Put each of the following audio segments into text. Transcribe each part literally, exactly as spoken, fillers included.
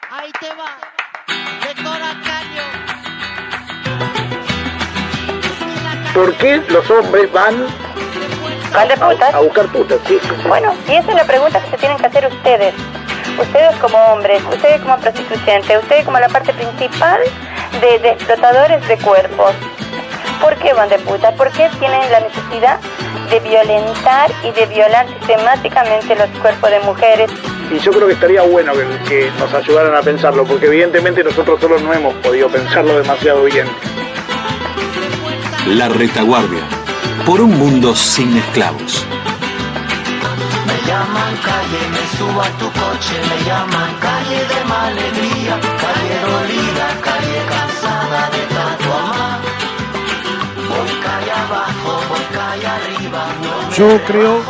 Ahí te va, de Coracaño. ¿Por qué los hombres van ¿Van de putas? a buscar putas? Sí, sí, sí. Bueno, y esa es la pregunta que se tienen que hacer ustedes. Ustedes como hombres, ustedes como prostituyentes, ustedes como la parte principal de, de explotadores de cuerpos. ¿Por qué van de putas? ¿Por qué tienen la necesidad de violentar y de violar sistemáticamente los cuerpos de mujeres? Y yo creo que estaría bueno que, que nos ayudaran a pensarlo, porque evidentemente nosotros solos no hemos podido pensarlo demasiado bien. La Retaguardia, por un mundo sin esclavos. Me llaman calle, me subo a tu coche, me llaman calle de malegría, calle dolida, calle cansada de tanto amar. Voy calle abajo, voy calle arriba. No Yo creo,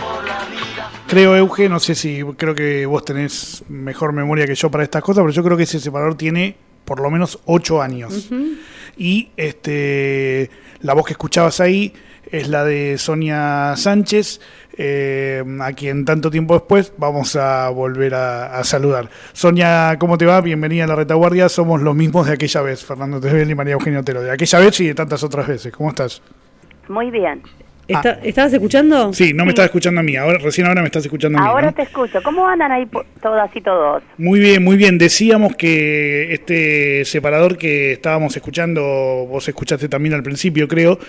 creo Euge, no sé si creo que vos tenés mejor memoria que yo para estas cosas, pero yo creo que ese separador tiene por lo menos ocho años. Uh-huh. Y este la voz que escuchabas ahí es la de Sonia Sánchez, eh, a quien tanto tiempo después vamos a volver a, a saludar. Sonia, ¿cómo te va? Bienvenida a La Retaguardia. Somos los mismos de aquella vez, Fernando Tesbel y María Eugenia Otero. De aquella vez y de tantas otras veces. ¿Cómo estás? Muy bien. ¿Está, ah. ¿Estabas escuchando? Sí, no sí. me estás escuchando a mí. Ahora, recién ahora me estás escuchando a mí. Ahora ¿no? te escucho. ¿Cómo andan ahí todas y todos? Muy bien, muy bien. Decíamos que este separador que estábamos escuchando, vos escuchaste también al principio, creo,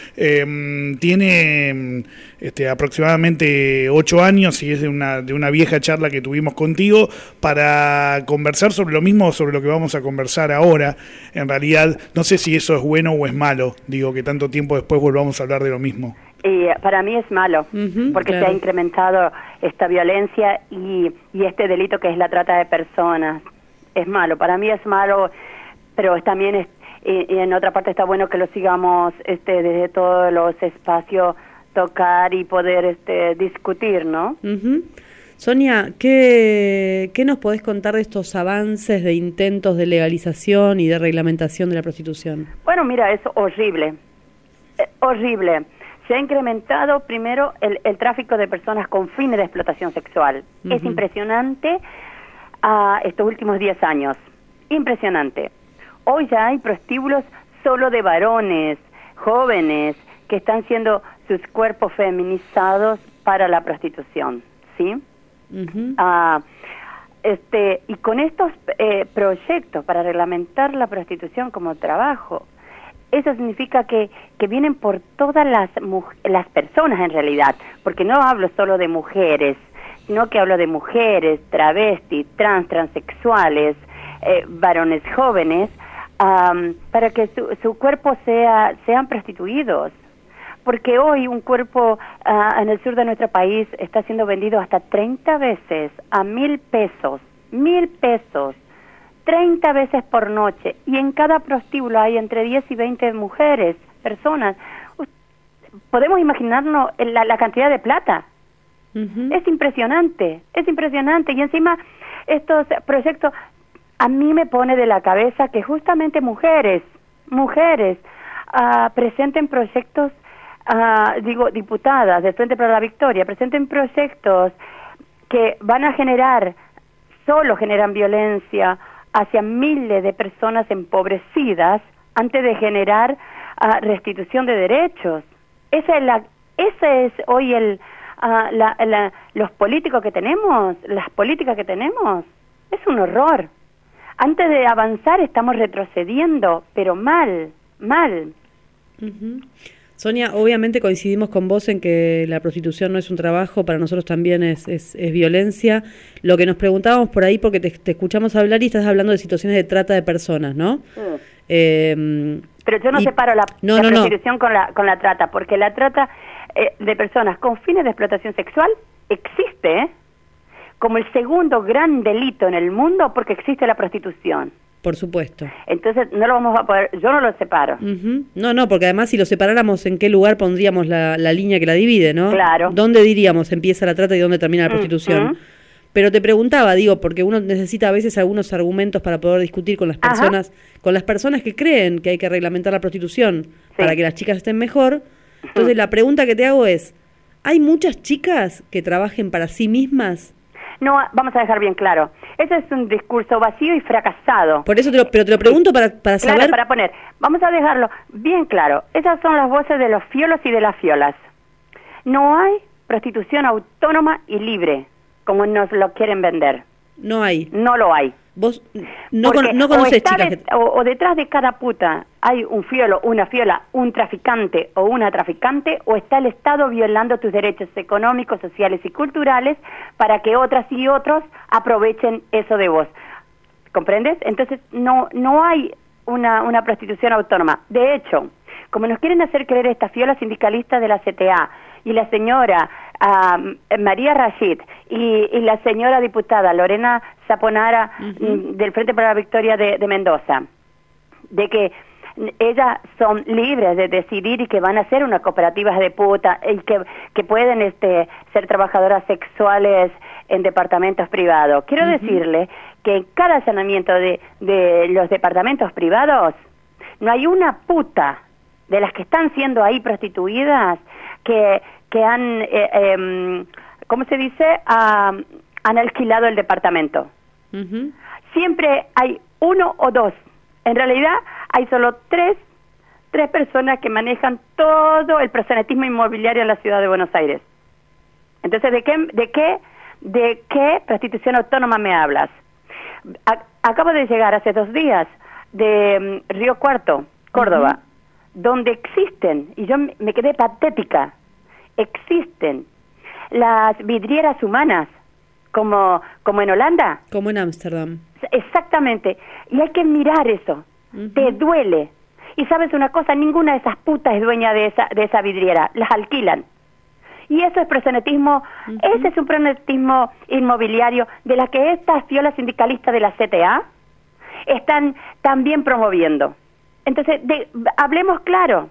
eh, tiene este, aproximadamente ocho años y es de una, de una vieja charla que tuvimos contigo para conversar sobre lo mismo, sobre lo que vamos a conversar ahora. En realidad, no sé si eso es bueno o es malo, digo, que tanto tiempo después volvamos a hablar de lo mismo. Y para mí es malo, uh-huh, porque claro. se ha incrementado esta violencia y, y este delito que es la trata de personas. Es malo, para mí es malo, pero también es, y, y en otra parte está bueno que lo sigamos este, desde todos los espacios tocar y poder este, discutir, ¿no? Uh-huh. Sonia, ¿qué, ¿qué nos podés contar de estos avances de intentos de legalización y de reglamentación de la prostitución? Bueno, mira, es horrible, eh, horrible. Se ha incrementado primero el, el tráfico de personas con fines de explotación sexual. Uh-huh. Es impresionante uh, estos últimos diez años. Impresionante. Hoy ya hay prostíbulos solo de varones, jóvenes, que están siendo sus cuerpos feminizados para la prostitución, ¿sí? Uh-huh. Uh, este, y con estos eh, proyectos para reglamentar la prostitución como trabajo, eso significa que, que vienen por todas las, las personas en realidad, porque no hablo solo de mujeres, sino que hablo de mujeres, travestis, trans, transexuales, eh, varones jóvenes, um, para que su, su cuerpo sea sean prostituidos. Porque hoy un cuerpo uh, en el sur de nuestro país está siendo vendido hasta treinta veces a mil pesos, mil pesos. treinta veces por noche, y en cada prostíbulo hay entre diez y veinte mujeres, personas. Podemos imaginarnos la, la cantidad de plata. Uh-huh. Es impresionante, es impresionante, y encima estos proyectos a mí me pone de la cabeza que justamente mujeres, mujeres, uh, presenten proyectos, uh, digo, diputadas del Frente para la Victoria, presenten proyectos que van a generar, solo generan violencia hacia miles de personas empobrecidas antes de generar uh, restitución de derechos. Esa es la, ese es hoy el, uh, la, la, los políticos que tenemos, las políticas que tenemos. Es un horror. Antes de avanzar estamos retrocediendo, pero mal, mal. Uh-huh. Sonia, obviamente coincidimos con vos en que la prostitución no es un trabajo, para nosotros también es, es, es violencia. Lo que nos preguntábamos por ahí, porque te, te escuchamos hablar y estás hablando de situaciones de trata de personas, ¿no? Sí. Eh, Pero yo no y, separo la, no, la no, prostitución no. con la con la trata, porque la trata eh, de personas con fines de explotación sexual existe, ¿eh? Como el segundo gran delito en el mundo, porque existe la prostitución. Por supuesto. Entonces no lo vamos a poder, yo no lo separo. Uh-huh. No, no, porque además si lo separáramos, ¿en qué lugar pondríamos la, la línea que la divide, no? Claro. ¿Dónde diríamos empieza la trata y dónde termina la prostitución? Uh-huh. Pero te preguntaba, digo, porque uno necesita a veces algunos argumentos para poder discutir con las personas, Ajá. con las personas que creen que hay que reglamentar la prostitución, sí, para que las chicas estén mejor. Entonces uh-huh. la pregunta que te hago es, ¿hay muchas chicas que trabajen para sí mismas? No, vamos a dejar bien claro. Eso es un discurso vacío y fracasado. Por eso te lo, pero te lo pregunto para, para Claro, saber... para poner. Vamos a dejarlo bien claro. Esas son las voces de los fiolos y de las fiolas. No hay prostitución autónoma y libre, como nos lo quieren vender. No hay. No lo hay. Vos no, Porque con, no o conocés está chicas de- que... o, o detrás de cada puta hay un fiolo, una fiola, un traficante o una traficante, o está el Estado violando tus derechos económicos, sociales y culturales para que otras y otros aprovechen eso de vos. ¿Comprendes? Entonces no no hay una, una prostitución autónoma. De hecho, como nos quieren hacer creer esta fiola sindicalista de la C T A y la señora um, María Rashid y, y la señora diputada Lorena Zaponara uh-huh. del Frente para la Victoria de, de Mendoza, de que ellas son libres de decidir y que van a ser unas cooperativas de puta y que, que pueden este, ser trabajadoras sexuales en departamentos privados. Quiero uh-huh. decirle que en cada allanamiento de, de los departamentos privados no hay una puta de las que están siendo ahí prostituidas que, que han, eh, eh, ¿cómo se dice? Uh, han alquilado el departamento. Uh-huh. Siempre hay uno o dos. En realidad hay solo tres, tres personas que manejan todo el proxenetismo inmobiliario en la ciudad de Buenos Aires. Entonces, ¿de qué, de qué, de qué prostitución autónoma me hablas? A, acabo de llegar hace dos días de um, Río Cuarto, Córdoba, uh-huh. donde existen, y yo me quedé patética, existen las vidrieras humanas, como, como en Holanda. Como en Ámsterdam. Exactamente, y hay que mirar eso, uh-huh. te duele. Y sabes una cosa, ninguna de esas putas es dueña de esa, de esa vidriera, las alquilan. Y eso es proxenetismo, uh-huh. ese es un proxenetismo inmobiliario de la que estas fiolas sindicalistas de la C T A están también promoviendo. Entonces, de, hablemos claro,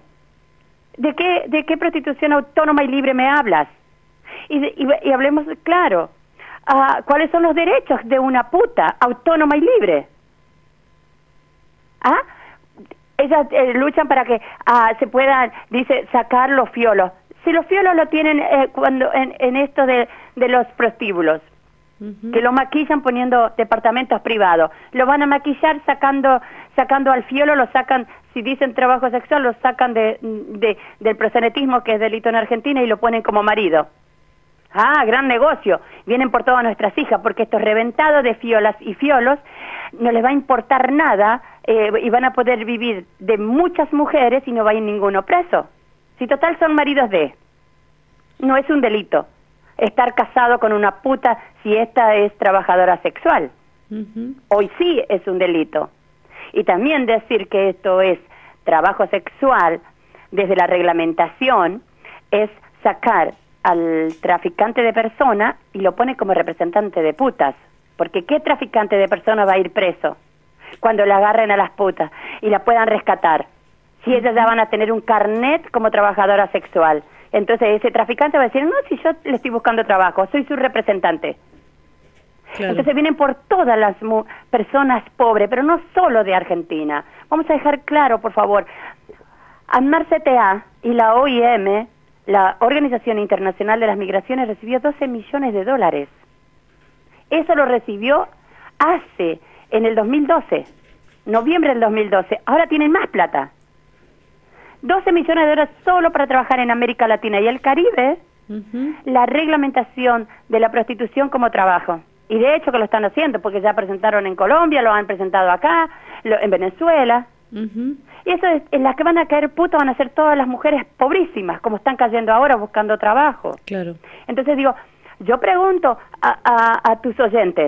¿de qué, de qué prostitución autónoma y libre me hablas? Y, de, y, y hablemos claro, uh, ¿cuáles son los derechos de una puta autónoma y libre? ¿Ah? Ellas eh, luchan para que uh, se puedan, dice, sacar los fiolos. Si los fiolos lo tienen eh, cuando en, en esto de, de los prostíbulos, uh-huh. que lo maquillan poniendo departamentos privados, lo van a maquillar sacando sacando al fiolo, lo sacan, si dicen trabajo sexual, lo sacan de, de del proxenetismo, que es delito en Argentina, y lo ponen como marido. Ah, gran negocio. Vienen por todas nuestras hijas, porque estos reventados de fiolas y fiolos no les va a importar nada eh, y van a poder vivir de muchas mujeres y no va a ir ninguno preso. Si total son maridos de... No es un delito estar casado con una puta si esta es trabajadora sexual. Uh-huh. Hoy sí es un delito. Y también decir que esto es trabajo sexual desde la reglamentación es sacar al traficante de personas y lo pone como representante de putas. Porque ¿qué traficante de personas va a ir preso cuando le agarren a las putas y la puedan rescatar? Si ellas ya van a tener un carnet como trabajadora sexual. Entonces ese traficante va a decir, no, si yo le estoy buscando trabajo, soy su representante. Claro. Entonces vienen por todas las mu- personas pobres, pero no solo de Argentina. Vamos a dejar claro, por favor, ANMAR C T A y la O I M, la Organización Internacional de las Migraciones, recibió doce millones de dólares. Eso lo recibió hace, en el dos mil doce, noviembre del dos mil doce. Ahora tienen más plata. doce millones de dólares solo para trabajar en América Latina y el Caribe, uh-huh. la reglamentación de la prostitución como trabajo. Y de hecho que lo están haciendo, porque ya presentaron en Colombia, lo han presentado acá, lo, en Venezuela. Uh-huh. Y eso es, en las que van a caer putas van a ser todas las mujeres pobrísimas, como están cayendo ahora buscando trabajo. Claro. Entonces digo, yo pregunto a, a, a tus oyentes,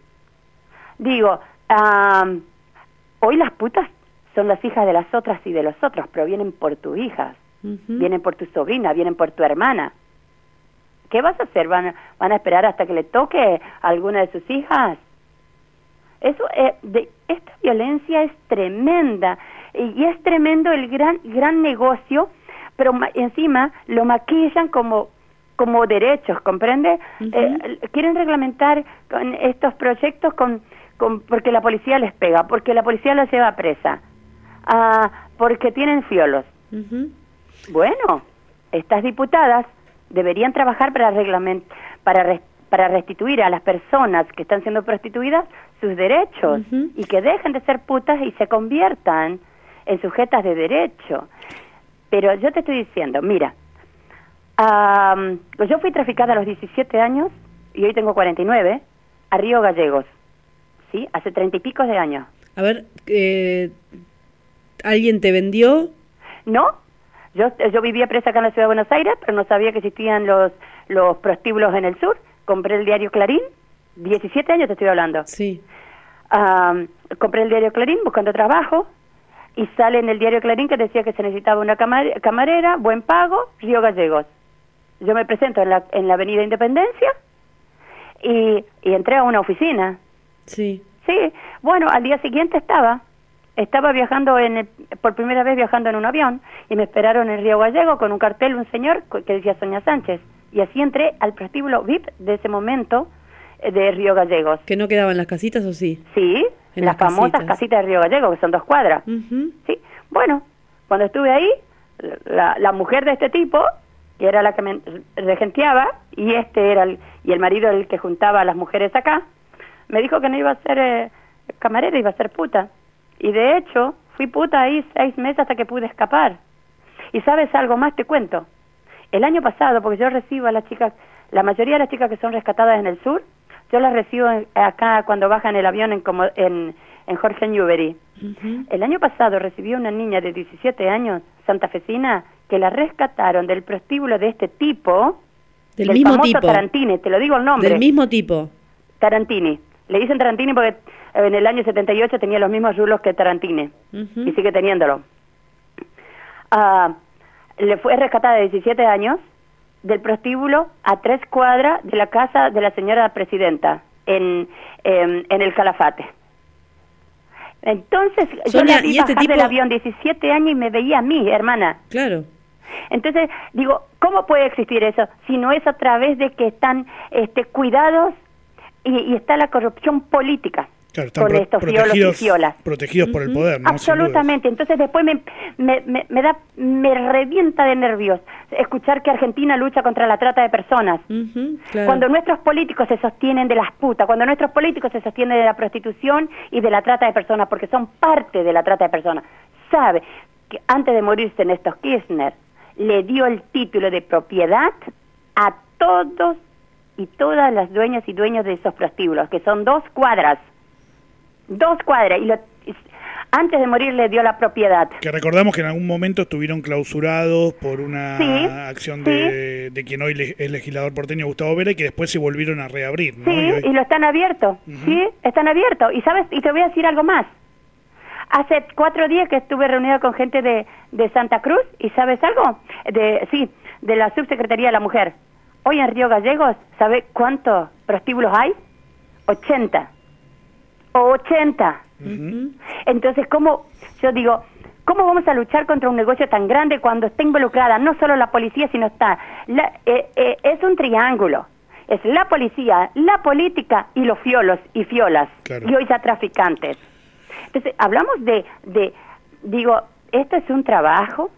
digo, um, hoy las putas son las hijas de las otras y de los otros, pero vienen por tus hijas, uh-huh. vienen por tu sobrina, vienen por tu hermana. ¿Qué vas a hacer? ¿Van a, van a esperar hasta que le toque a alguna de sus hijas? Eso, eh, de, esta violencia es tremenda, y, y es tremendo el gran gran negocio, pero ma, encima lo maquillan como como derechos, ¿comprende? Uh-huh. Eh, quieren reglamentar con estos proyectos con, con porque la policía les pega, porque la policía los lleva presa. Ah, porque tienen fiolos. Uh-huh. Bueno, estas diputadas deberían trabajar para reglament, para res, para restituir a las personas que están siendo prostituidas sus derechos uh-huh. y que dejen de ser putas y se conviertan en sujetas de derecho. Pero yo te estoy diciendo, mira, um, yo fui traficada a los diecisiete años y hoy tengo cuarenta y nueve a Río Gallegos, ¿sí? Hace treinta y pico de años. A ver, eh, ¿alguien te vendió? No, yo yo vivía presa acá en la ciudad de Buenos Aires, pero no sabía que existían los, los prostíbulos en el sur. Compré el diario Clarín, diecisiete años te estoy hablando. Sí. Um, compré el diario Clarín buscando trabajo y sale en el diario Clarín que decía que se necesitaba una camar- camarera, buen pago, Río Gallegos. Yo me presento en la, en la avenida Independencia y, y entré a una oficina. Sí. Sí, bueno, al día siguiente estaba, estaba viajando en el, por primera vez viajando en un avión y me esperaron en Río Gallegos con un cartel, un señor que decía Sonia Sánchez. Y así entré al prostíbulo V I P de ese momento eh, de Río Gallegos. ¿Que no quedaban las casitas o sí? Sí, en las, las famosas casitas. casitas de Río Gallegos, que son dos cuadras. Uh-huh. Sí, bueno, cuando estuve ahí, la, la mujer de este tipo, que era la que me regenteaba, y este era el, y el marido el que juntaba a las mujeres acá, me dijo que no iba a ser eh, camarera, iba a ser puta. Y de hecho, fui puta ahí seis meses hasta que pude escapar. Y sabes algo más, te cuento. El año pasado, porque yo recibo a las chicas, la mayoría de las chicas que son rescatadas en el sur, yo las recibo en, acá cuando bajan el avión en, como, en, en Jorge Newbery. Uh-huh. El año pasado recibí una niña de diecisiete años, santafesina, que la rescataron del prostíbulo de este tipo, del, del mismo famoso tipo. Tarantini, te lo digo el nombre. Del mismo tipo. Tarantini. Le dicen Tarantini porque en el año setenta y ocho tenía los mismos rulos que Tarantini. Uh-huh. Y sigue teniéndolo. Ah... Uh, le fue rescatada de diecisiete años del prostíbulo a tres cuadras de la casa de la señora presidenta en, en, en el Calafate. Entonces, Sonia, yo la vi ¿y este bajar tipo... del avión diecisiete años y me veía a mí, hermana. Claro. Entonces, digo, ¿cómo puede existir eso? Si no es a través de que están este, cuidados y, y está la corrupción política. Claro, están con pro- estos protegidos, fiolos y fiolas. protegidos uh-huh. por el poder, ¿no? Absolutamente. Entonces después me, me, me, me da, me revienta de nervios escuchar que Argentina lucha contra la trata de personas. Uh-huh, claro. Cuando nuestros políticos se sostienen de las putas, cuando nuestros políticos se sostienen de la prostitución y de la trata de personas, porque son parte de la trata de personas. Sabe que antes de morirse Néstor Kirchner le dio el título de propiedad a todos y todas las dueñas y dueños de esos prostíbulos, que son dos cuadras. Dos cuadras, y lo, antes de morir le dio la propiedad. Que recordamos que en algún momento estuvieron clausurados por una sí, acción sí. de, de quien hoy le, es legislador porteño, Gustavo Vera, y que después se volvieron a reabrir, ¿no? Sí, y, hoy... y lo están abiertos, uh-huh. sí, están abiertos. Y sabes, y te voy a decir algo más. Hace cuatro días que estuve reunida con gente de, de Santa Cruz, y ¿sabes algo? De, sí, de la Subsecretaría de la Mujer. Hoy en Río Gallegos, ¿sabe cuántos prostíbulos hay? ochenta. ochenta. Uh-huh. Entonces, ¿cómo? Yo digo, ¿cómo vamos a luchar contra un negocio tan grande cuando está involucrada no solo la policía, sino está... La, eh, eh, es un triángulo. Es la policía, la política y los fiolos y fiolas. Claro. Y hoy ya traficantes. Entonces, hablamos de... de digo, ¿esto es un trabajo?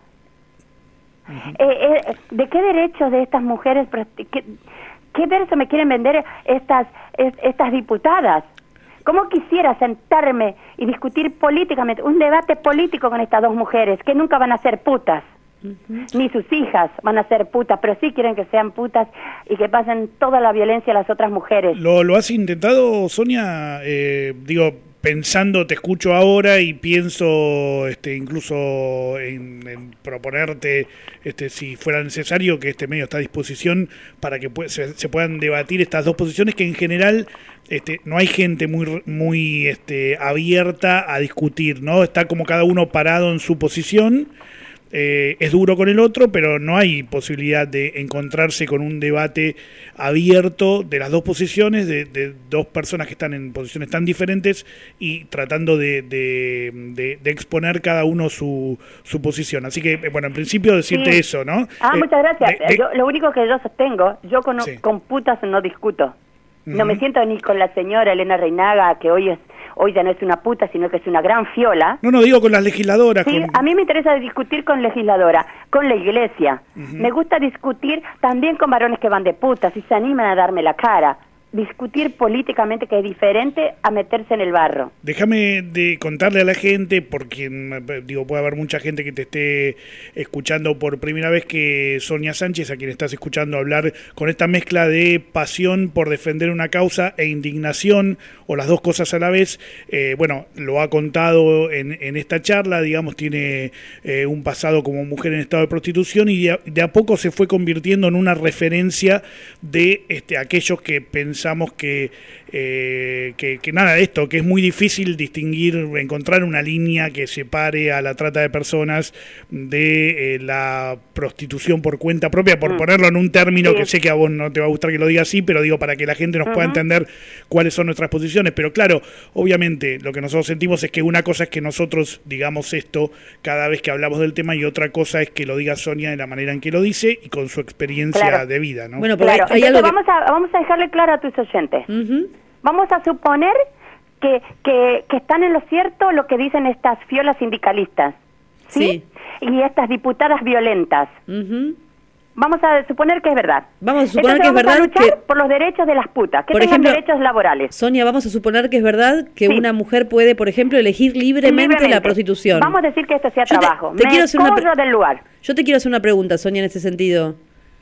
Uh-huh. eh, eh, ¿De qué derechos de estas mujeres... ¿Qué, qué verso me quieren vender estas, es, estas diputadas? ¿Cómo quisiera sentarme y discutir políticamente, un debate político con estas dos mujeres, que nunca van a ser putas, uh-huh. ni sus hijas van a ser putas, pero sí quieren que sean putas y que pasen toda la violencia a las otras mujeres? ¿Lo, lo has intentado, Sonia? Eh, digo, pensando, te escucho ahora y pienso este, incluso en, en proponerte, este, si fuera necesario, que este medio está a disposición para que pu- se, se puedan debatir estas dos posiciones que en general... Este, no hay gente muy muy este, abierta a discutir, ¿no? Está como cada uno parado en su posición, eh, es duro con el otro, pero no hay posibilidad de encontrarse con un debate abierto de las dos posiciones, de, de dos personas que están en posiciones tan diferentes y tratando de, de, de, de exponer cada uno su, su posición. Así que, bueno, en principio decirte sí. eso, ¿no? Ah, eh, muchas gracias. De, de... Yo, lo único que yo sostengo, yo con, sí. con putas no discuto. No me siento ni con la señora Elena Reinaga, que hoy es hoy ya no es una puta, sino que es una gran fiola. No, no, digo con las legisladoras. Sí, con... a mí me interesa discutir con legisladora, con la iglesia. Uh-huh. Me gusta discutir también con varones que van de puta, si se animan a darme la cara. Discutir políticamente, que es diferente a meterse en el barro. Déjame de contarle a la gente, porque digo, puede haber mucha gente que te esté escuchando por primera vez, que Sonia Sánchez, a quien estás escuchando hablar con esta mezcla de pasión por defender una causa e indignación, o las dos cosas a la vez, eh, bueno, lo ha contado en, en esta charla, digamos, tiene eh, un pasado como mujer en estado de prostitución y de a, de a poco se fue convirtiendo en una referencia de este, aquellos que pensaban Pensamos que, eh, que, que nada de esto, que es muy difícil distinguir, encontrar una línea que separe a la trata de personas de eh, la prostitución por cuenta propia, por mm. ponerlo en un término sí. que sé que a vos no te va a gustar que lo diga así, pero digo para que la gente nos uh-huh. pueda entender cuáles son nuestras posiciones. Pero claro, obviamente lo que nosotros sentimos es que una cosa es que nosotros digamos esto cada vez que hablamos del tema y otra cosa es que lo diga Sonia de la manera en que lo dice y con su experiencia claro. de vida, ¿no? Bueno, claro. hay, hay Entonces, algo vamos, a, vamos a dejarle claro a tus oyentes. Uh-huh. Vamos a suponer que, que, que están en lo cierto lo que dicen estas fiolas sindicalistas, ¿sí? sí. Y estas diputadas violentas. Uh-huh. Vamos a suponer que es verdad. Vamos a suponer Entonces, que es verdad vamos a luchar que... por los derechos de las putas, que por tengan ejemplo, derechos laborales. Sonia, vamos a suponer que es verdad que sí. una mujer puede, por ejemplo, elegir libremente, libremente la prostitución. Vamos a decir que esto sea Yo trabajo. Te, te Me quiero hacer una pre- del lugar. Yo te quiero hacer una pregunta, Sonia, en ese sentido.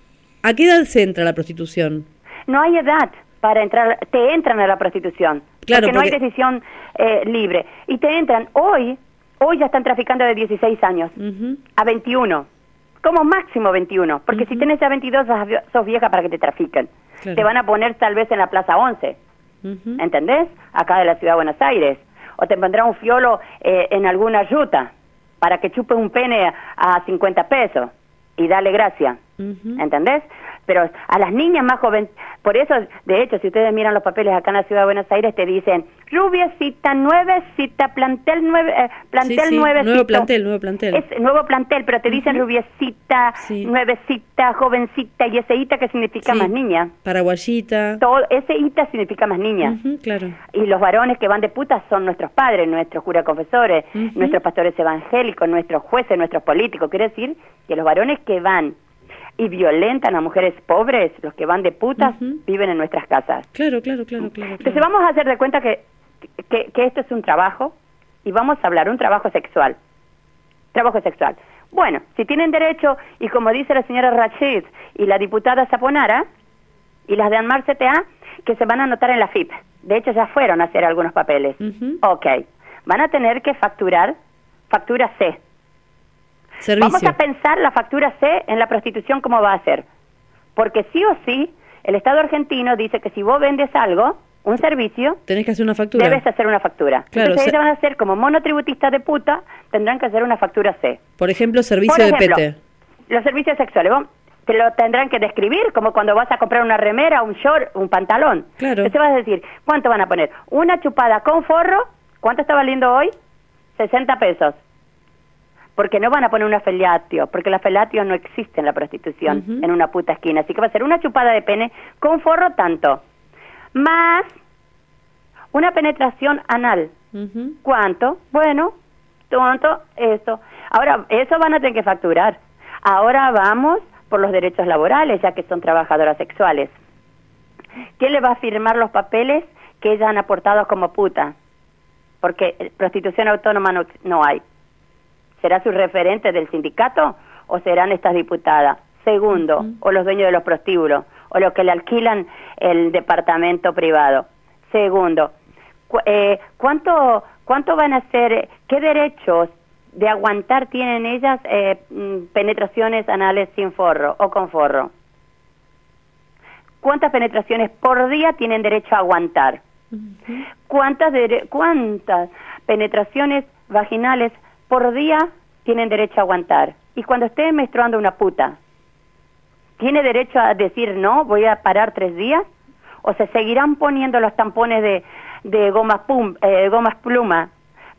¿A qué edad se entra la prostitución? No hay edad para entrar, te entran a la prostitución, claro, porque no porque... hay decisión eh, libre. Y te entran, hoy, hoy ya están traficando de dieciséis años uh-huh. a veintiuno, como máximo veintiuno, porque uh-huh. si tenés ya veintidós sos vieja para que te trafiquen. Claro. Te van a poner tal vez en la Plaza once, uh-huh. ¿entendés? Acá de la Ciudad de Buenos Aires. O te pondrá un fiolo eh, en alguna ruta para que chupe un pene a cincuenta pesos y dale gracia, uh-huh. ¿entendés? Pero a las niñas más jóvenes, por eso, de hecho, si ustedes miran los papeles acá en la Ciudad de Buenos Aires, te dicen rubiecita, nuevecita, plantel nueve, eh, plantel sí, sí. nuevecito. Nuevo plantel, nuevo plantel. Es nuevo plantel, pero te dicen uh-huh. rubiecita, sí. nuevecita, jovencita, y ese ita que significa sí. más niña. Paraguayita. Todo, ese ita significa más niña. Uh-huh, claro. Y los varones que van de putas son nuestros padres, nuestros curas confesores, uh-huh. nuestros pastores evangélicos, nuestros jueces, nuestros políticos. Quiere decir que los varones que van y violentan a mujeres pobres, los que van de putas, uh-huh. viven en nuestras casas. Claro, claro, claro, claro. Entonces claro. vamos a hacer de cuenta que, que, que esto es un trabajo, y vamos a hablar, un trabajo sexual. Trabajo sexual. Bueno, si tienen derecho, y como dice la señora Rachid y la diputada Saponara, y las de ANMAR C T A, que se van a anotar en la F I P. De hecho, ya fueron a hacer algunos papeles. Uh-huh. Ok. Van a tener que facturar factura C. Servicio. Vamos a pensar la factura C en la prostitución cómo va a ser. Porque sí o sí, el Estado argentino dice que si vos vendes algo, un servicio, tenés que hacer una factura. Debes hacer una factura. Claro, Entonces se... ellos van a hacer como monotributistas de puta, tendrán que hacer una factura C. Por ejemplo, servicio Por ejemplo, de P T. Los servicios sexuales, vos te lo tendrán que describir como cuando vas a comprar una remera, un short, un pantalón. Claro. Entonces vas a decir, ¿cuánto van a poner? Una chupada con forro, ¿cuánto está valiendo hoy? sesenta pesos. Porque no van a poner una felatio, porque la felatio no existe en la prostitución, uh-huh. en una puta esquina. Así que va a ser una chupada de pene con forro tanto, más una penetración anal. Uh-huh. ¿Cuánto? Bueno, tanto, eso. Ahora, eso van a tener que facturar. Ahora vamos por los derechos laborales, ya que son trabajadoras sexuales. ¿Quién le va a firmar los papeles que ellas han aportado como puta? Porque prostitución autónoma no, no hay. ¿Será su referente del sindicato o serán estas diputadas? Segundo, uh-huh. o los dueños de los prostíbulos, o los que le alquilan el departamento privado. Segundo, cu- eh, ¿cuánto, ¿cuánto van a ser, qué derechos de aguantar tienen ellas eh, penetraciones anales sin forro o con forro? ¿Cuántas penetraciones por día tienen derecho a aguantar? Uh-huh. ¿Cuántas, de, ¿Cuántas penetraciones vaginales por día tienen derecho a aguantar? Y cuando esté menstruando una puta, ¿tiene derecho a decir no, voy a parar tres días? ¿O se seguirán poniendo los tampones de, de gomas, pum, eh, gomas pluma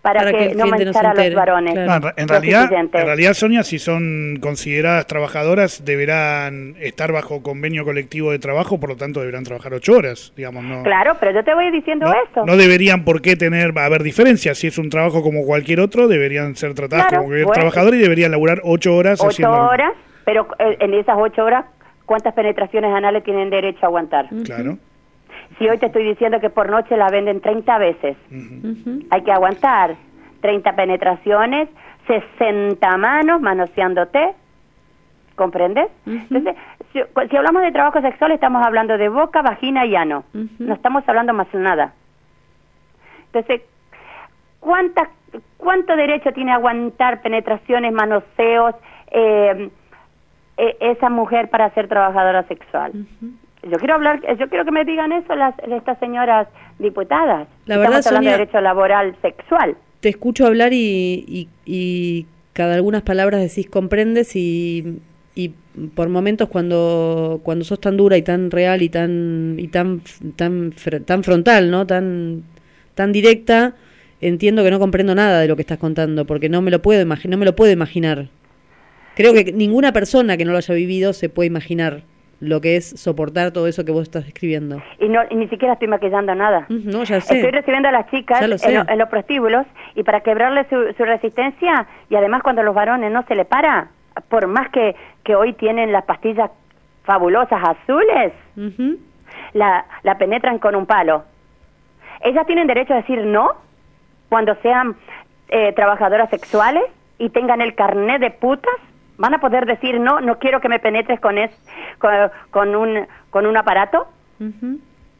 para, Para que, que el no cliente no se manchara a los entere, varones. claro. No, en, re- en realidad, Prostituyentes. en realidad, Sonia, si son consideradas trabajadoras, deberán estar bajo convenio colectivo de trabajo, por lo tanto deberán trabajar ocho horas, digamos, no. Claro, pero yo te voy diciendo No, eso. no deberían por qué tener, haber diferencias. Si es un trabajo como cualquier otro, deberían ser tratadas Claro, como cualquier bueno. trabajador y deberían laburar ocho horas. Ocho haciendo lo- horas, pero eh, en esas ocho horas, ¿cuántas penetraciones anales tienen derecho a aguantar? Claro. Si hoy te estoy diciendo que por noche la venden treinta veces, Ujú. hay que aguantar treinta penetraciones, sesenta manos manoseándote, ¿comprendes? Entonces, si, si hablamos de trabajo sexual, estamos hablando de boca, vagina y ano. Ujú. No estamos hablando más nada. Entonces, ¿cuánta, ¿cuánto derecho tiene a aguantar penetraciones, manoseos, eh, eh, esa mujer para ser trabajadora sexual? Yo quiero hablar, yo quiero que me digan eso las estas señoras diputadas. La verdad, Estamos hablando Sonia- de derecho laboral sexual. Te escucho hablar y, y, y cada algunas palabras decís comprendes y, y por momentos cuando cuando sos tan dura y tan real y tan y tan tan fr- tan frontal, ¿no? Tan tan directa, entiendo que no comprendo nada de lo que estás contando porque no me lo puedo imagi- no me lo puedo imaginar. Creo que ninguna persona que no lo haya vivido se puede imaginar lo que es soportar todo eso que vos estás describiendo. Y, no, y ni siquiera estoy maquillando nada. Mm, No, ya sé. Estoy recibiendo a las chicas Ya lo en, sé. lo- en los prostíbulos y para quebrarle su, su resistencia y además cuando los varones no se le para, por más que, que hoy tienen las pastillas fabulosas azules, Ujú. la, la penetran con un palo. Ellas tienen derecho a decir no cuando sean eh, trabajadoras sexuales y tengan el carnet de putas. ¿Van a poder decir no, no quiero que me penetres con, es, con, con, un, con un aparato? Ujú.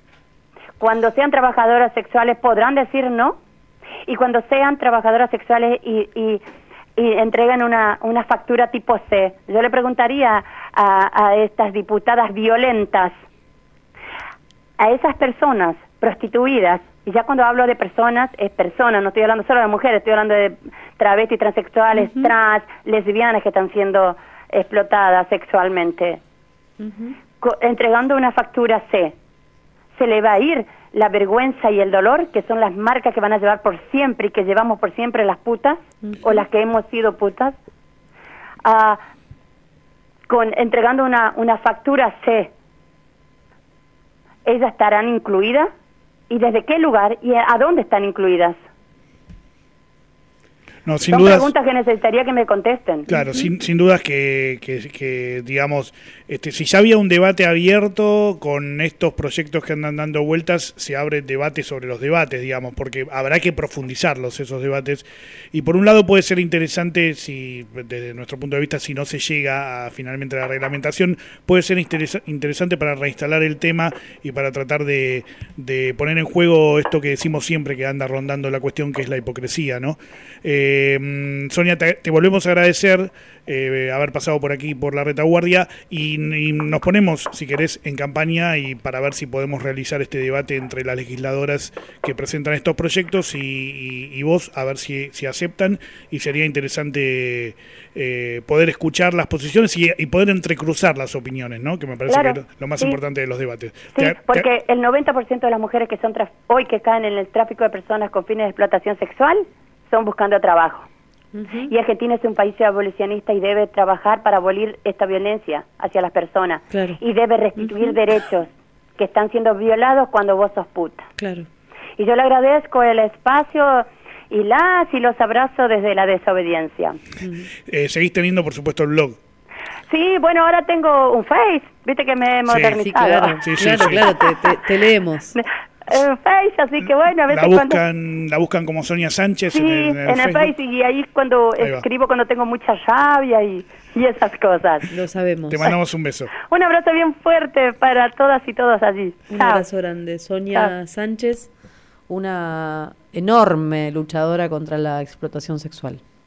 Cuando sean trabajadoras sexuales, ¿podrán decir no? Y cuando sean trabajadoras sexuales y, y, y entregan una, una factura tipo C, yo le preguntaría a, a estas diputadas violentas, a esas personas prostituidas, y ya cuando hablo de personas, es personas, no estoy hablando solo de mujeres, estoy hablando de travestis, transexuales, trans, lesbianas que están siendo explotadas sexualmente, Ujú. Co- entregando una factura C, se le va a ir la vergüenza y el dolor, que son las marcas que van a llevar por siempre y que llevamos por siempre las putas, o las que hemos sido putas, ah, con entregando una, una factura C. ¿Ellas estarán incluidas? ¿Y desde qué lugar? ¿Y a dónde están incluidas? No, sin Son dudas. preguntas que necesitaría que me contesten. Claro, sin, sin dudas que, que, que, digamos, este, si ya había un debate abierto con estos proyectos que andan dando vueltas, se abre debate sobre los debates, digamos, porque habrá que profundizarlos esos debates. Y por un lado puede ser interesante, si desde nuestro punto de vista, si no se llega a finalmente la reglamentación, puede ser interesa- interesante para reinstalar el tema y para tratar de, de poner en juego esto que decimos siempre que anda rondando la cuestión, que es la hipocresía, ¿no? Eh, Sonia, te, te volvemos a agradecer eh, haber pasado por aquí, por la retaguardia, y, y nos ponemos, si querés, en campaña y para ver si podemos realizar este debate entre las legisladoras que presentan estos proyectos y, y, y vos, a ver si, si aceptan, y sería interesante eh, poder escuchar las posiciones y, y poder entrecruzar las opiniones, ¿no? Que me parece Claro, que es lo más sí. importante de los debates. Sí, Te- te- porque el noventa por ciento de las mujeres que son traf- hoy que caen en el tráfico de personas con fines de explotación sexual son buscando trabajo. Ujú. Y Argentina es un país abolicionista y debe trabajar para abolir esta violencia hacia las personas. Claro. Y debe restituir derechos que están siendo violados cuando vos sos puta. Claro. Y yo le agradezco el espacio y las y los abrazo desde la desobediencia. eh, seguís teniendo, por supuesto, el blog. Sí, bueno, ahora tengo un Face, viste que me he Sí. modernizado. Sí, claro, Sí, sí, claro, sí. claro, te, te- te leemos. En Face, así que bueno, a veces La cuando... buscan, la buscan como Sonia Sánchez Sí, en el, en el en el Facebook. Face y ahí cuando Ahí va. escribo cuando tengo mucha rabia y, y esas cosas. Lo sabemos. Te mandamos un beso. Un abrazo bien fuerte para todas y todos allí. Un Chao. abrazo grande. Sonia Chao. Sánchez, una enorme luchadora contra la explotación sexual.